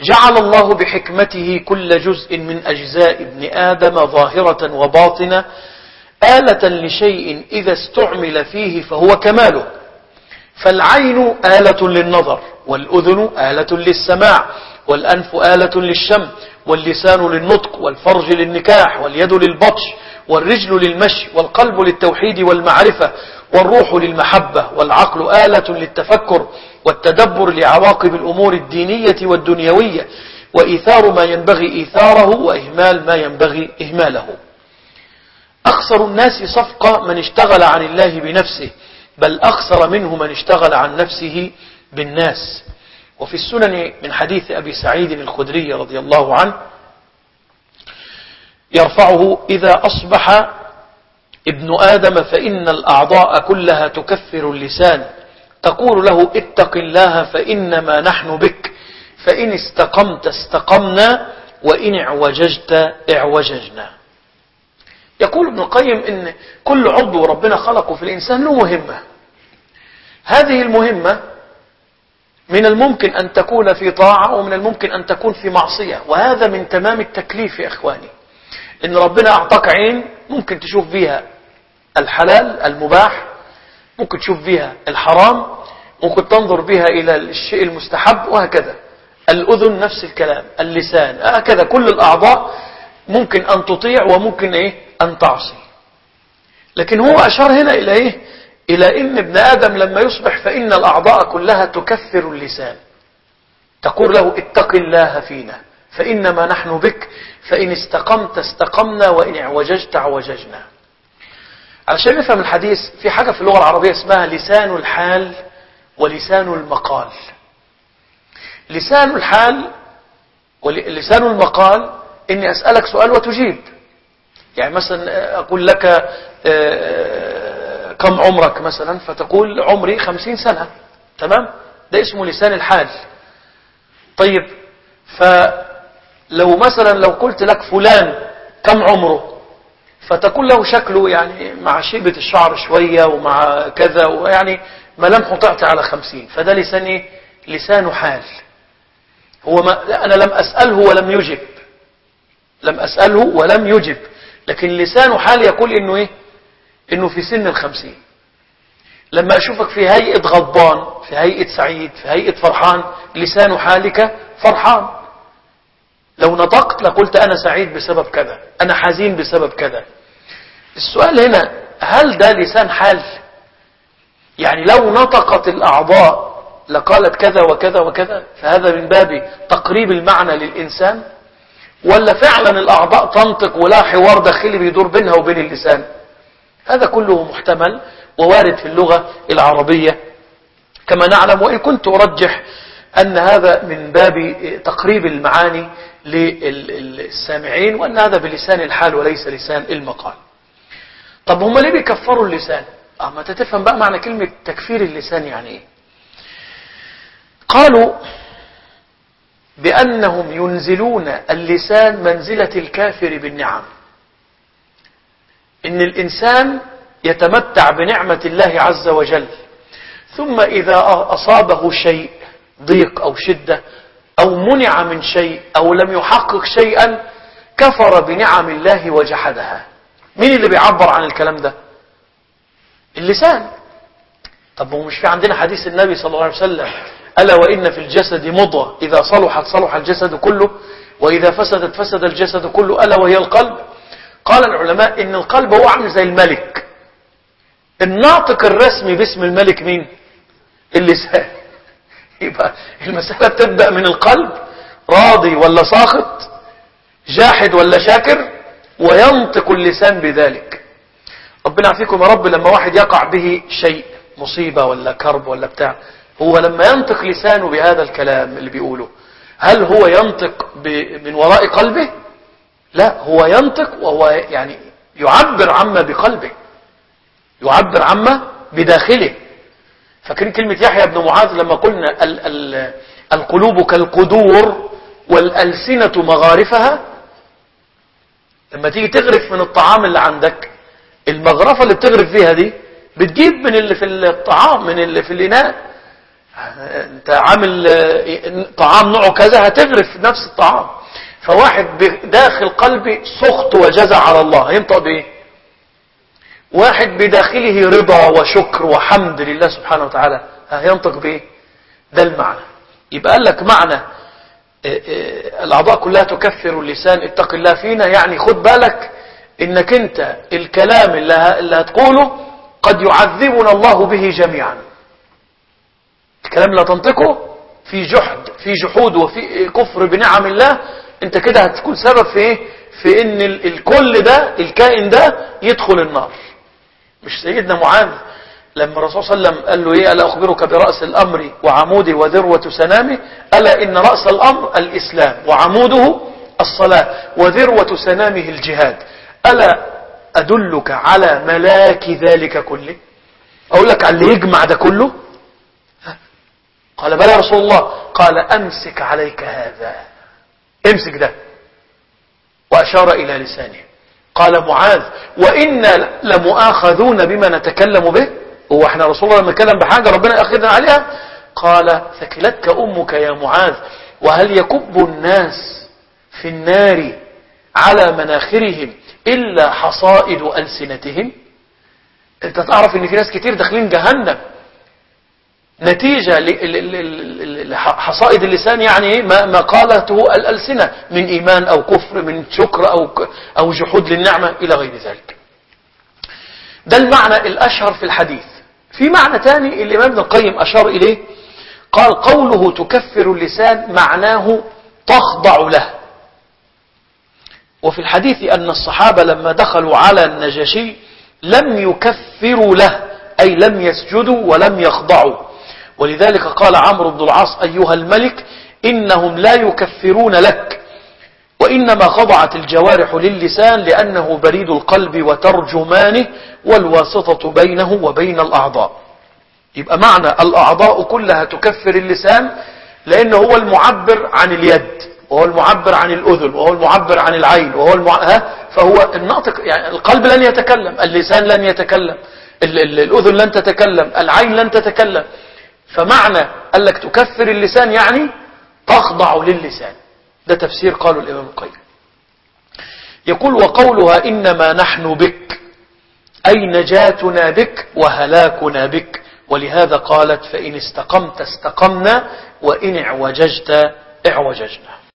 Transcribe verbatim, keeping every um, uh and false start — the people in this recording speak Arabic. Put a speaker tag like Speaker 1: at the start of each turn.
Speaker 1: جعل الله بحكمته كل جزء من أجزاء ابن آدم ظاهرة وباطنة آلة لشيء إذا استعمل فيه فهو كماله. فالعين آلة للنظر، والأذن آلة للسماع، والأنف آلة للشم، واللسان للنطق، والفرج للنكاح، واليد للبطش، والرجل للمشي، والقلب للتوحيد والمعرفة، والروح للمحبة، والعقل آلة للتفكر والتدبر لعواقب الأمور الدينية والدنيوية، وإيثار ما ينبغي إيثاره وإهمال ما ينبغي إهماله. أخسر الناس صفقة من اشتغل عن الله بنفسه، بل أخسر منه من اشتغل عن نفسه بالناس. وفي السنن من حديث أبي سعيد الخدري رضي الله عنه يرفعه: إذا أصبح ابن آدم فإن الأعضاء كلها تكفر اللسان، تقول له اتق الله فإنما نحن بك، فإن استقمت استقمنا، وإن اعوججت اعوججنا. يقول ابن القيم إن كل عضو ربنا خلقه في الإنسان له مهمة. هذه المهمة من الممكن أن تكون في طاعة، ومن الممكن أن تكون في معصية، وهذا من تمام التكليف يا إخواني. إن ربنا أعطاك عين ممكن تشوف فيها الحلال المباح، ممكن تشوف فيها الحرام، ممكن تنظر بها إلى الشيء المستحب، وهكذا. الأذن نفس الكلام، اللسان هكذا. كل الأعضاء ممكن أن تطيع وممكن إيه أن تعصي. لكن هو أشار هنا إلى إيه؟ إلى إن ابن آدم لما يصبح فإن الأعضاء كلها تكفر اللسان، تقول له اتق الله فينا فإنما نحن بك، فإن استقمت استقمنا، وإن اعوججت اعوججنا. علشان نفهم الحديث، في حاجة في اللغة العربية اسمها لسان الحال ولسان المقال. لسان الحال ولسان المقال إني أسألك سؤال وتجيب. يعني مثلا أقول لك كم عمرك مثلا، فتقول عمري خمسين سنة، تمام؟ ده اسمه لسان الحال. طيب، فلو مثلا لو قلت لك فلان كم عمره، فتقول له شكله يعني مع شيبة الشعر شوية ومع كذا، ويعني ملامحه تعطي على خمسين، فده لسان ايه؟ لسان حال. هو ما أنا لم أسأله ولم يجب، لم أسأله ولم يجب، لكن لسان حال يقول إنه إيه؟ إنه في سن الخمسين. لما أشوفك في هيئة غضبان، في هيئة سعيد، في هيئة فرحان، لسان حالك فرحان. لو نطقت لقلت أنا سعيد بسبب كذا، أنا حزين بسبب كذا. السؤال هنا، هل ده لسان حال؟ يعني لو نطقت الأعضاء لقالت كذا وكذا وكذا، فهذا من باب تقريب المعنى للإنسان، ولا فعلا الأعضاء تنطق ولا حوار داخلي بيدور بينها وبين اللسان؟ هذا كله محتمل ووارد في اللغة العربية كما نعلم، وإن كنت أرجح أن هذا من باب تقريب المعاني للسامعين، وأن هذا بلسان الحال وليس لسان المقال. طب هم ليه بيكفروا اللسان؟ اه ما تتفهم بقى معنى كلمة تكفير اللسان يعني ايه. قالوا بأنهم ينزلون اللسان منزلة الكافر بالنعم. إن الإنسان يتمتع بنعمة الله عز وجل، ثم إذا أصابه شيء ضيق أو شدة أو منع من شيء أو لم يحقق شيئا كفر بنعم الله وجحدها. مين اللي بيعبر عن الكلام ده؟ اللسان. طب هو مش في عندنا حديث النبي صلى الله عليه وسلم: ألا وإن في الجسد مضغة إذا صلحت صلح الجسد كله، وإذا فسدت فسد الجسد كله، ألا وهي القلب. قال العلماء إن القلب هو عامل زي الملك. الناطق الرسمي باسم الملك مين؟ اللسان. يبقى المسألة بتبدأ من القلب، راضي ولا ساخط، جاحد ولا شاكر، وينطق اللسان بذلك. ربنا يعافيكم يا رب. لما واحد يقع به شيء، مصيبة ولا كرب ولا بتاع، هو لما ينطق لسانه بهذا الكلام اللي بيقوله، هل هو ينطق من وراء قلبه؟ لا، هو ينطق وهو يعني يعبر عما بقلبه، يعبر عما بداخله. فاكرين كلمة يحيى بن معاذ لما قلنا ال ال القلوب كالقدور والألسنة مغارفها؟ لما تيجي تغرف من الطعام اللي عندك، المغرفة اللي بتغرف فيها دي بتجيب من اللي في الطعام، من اللي في الإناء. انت عامل طعام نوعه كذا هتغرف نفس الطعام. فواحد بداخل قلبي سخط وجزع على الله هينطق بايه؟ واحد بداخله رضا وشكر وحمد لله سبحانه وتعالى هينطق بايه؟ ده المعنى. يبقى قال لك معنى الاعضاء كلها تكفر اللسان اتق الله فينا، يعني خد بالك انك انت الكلام اللي, اللي هتقوله قد يعذبنا الله به جميعا. الكلام اللي هتنطقه في جحد في جحود وفي كفر بنعم الله، انت كده هتكون سبب في ايه؟ في ان الكل ده الكائن ده يدخل النار. مش سيدنا معاذ لما الرسول صلى الله عليه وسلم قال له ايه؟ ألا أخبرك برأس الأمر وعموده وذروة سنامه؟ ألا إن رأس الأمر الإسلام وعموده الصلاة وذروة سنامه الجهاد، ألا أدلك على ملاك ذلك كله؟ أقول لك على اللي يجمع ده كله؟ قال بلى يا رسول الله. قال أمسك عليك هذا، امسك ده، وأشار إلى لسانه. قال معاذ وإنا لمؤاخذون بما نتكلم به؟ هو احنا رسول الله لما نتكلم بحاجة ربنا يأخذنا عليها؟ قال ثكلتك أمك يا معاذ، وهل يكب الناس في النار على مناخرهم إلا حصائد ألسنتهم؟ انت تعرف ان في ناس كتير داخلين جهنم نتيجة لحصائد اللسان، يعني ما قالته الألسنة من إيمان أو كفر، من شكر أو أو جحود للنعمة إلى غير ذلك. ده المعنى الأشهر في الحديث. في معنى تاني الإمام ابن القيم أشار إليه، قال قوله تكفر اللسان معناه تخضع له. وفي الحديث أن الصحابة لما دخلوا على النجاشي لم يكفروا له، أي لم يسجدوا ولم يخضعوا. ولذلك قال عمرو بن العاص أيها الملك إنهم لا يكفرون لك، وإنما خضعت الجوارح للسان لأنه بريد القلب وترجمانه والواسطة بينه وبين الأعضاء. يبقى معنى الأعضاء كلها تكفر اللسان لأنه هو المعبر عن اليد، وهو المعبر عن الأذن، وهو المعبر عن العين، وهو المع... ها؟ فهو الناطق، يعني القلب لن يتكلم، اللسان لن يتكلم، ال... ال... الأذن لن تتكلم، العين لن تتكلم. فمعنى قال لك تكفر اللسان يعني تخضع للسان. ده تفسير قاله الإمام القيم. يقول وقولها إنما نحن بك أي نجاتنا بك وهلاكنا بك، ولهذا قالت فإن استقمت استقمنا وإن اعوججت اعوججنا.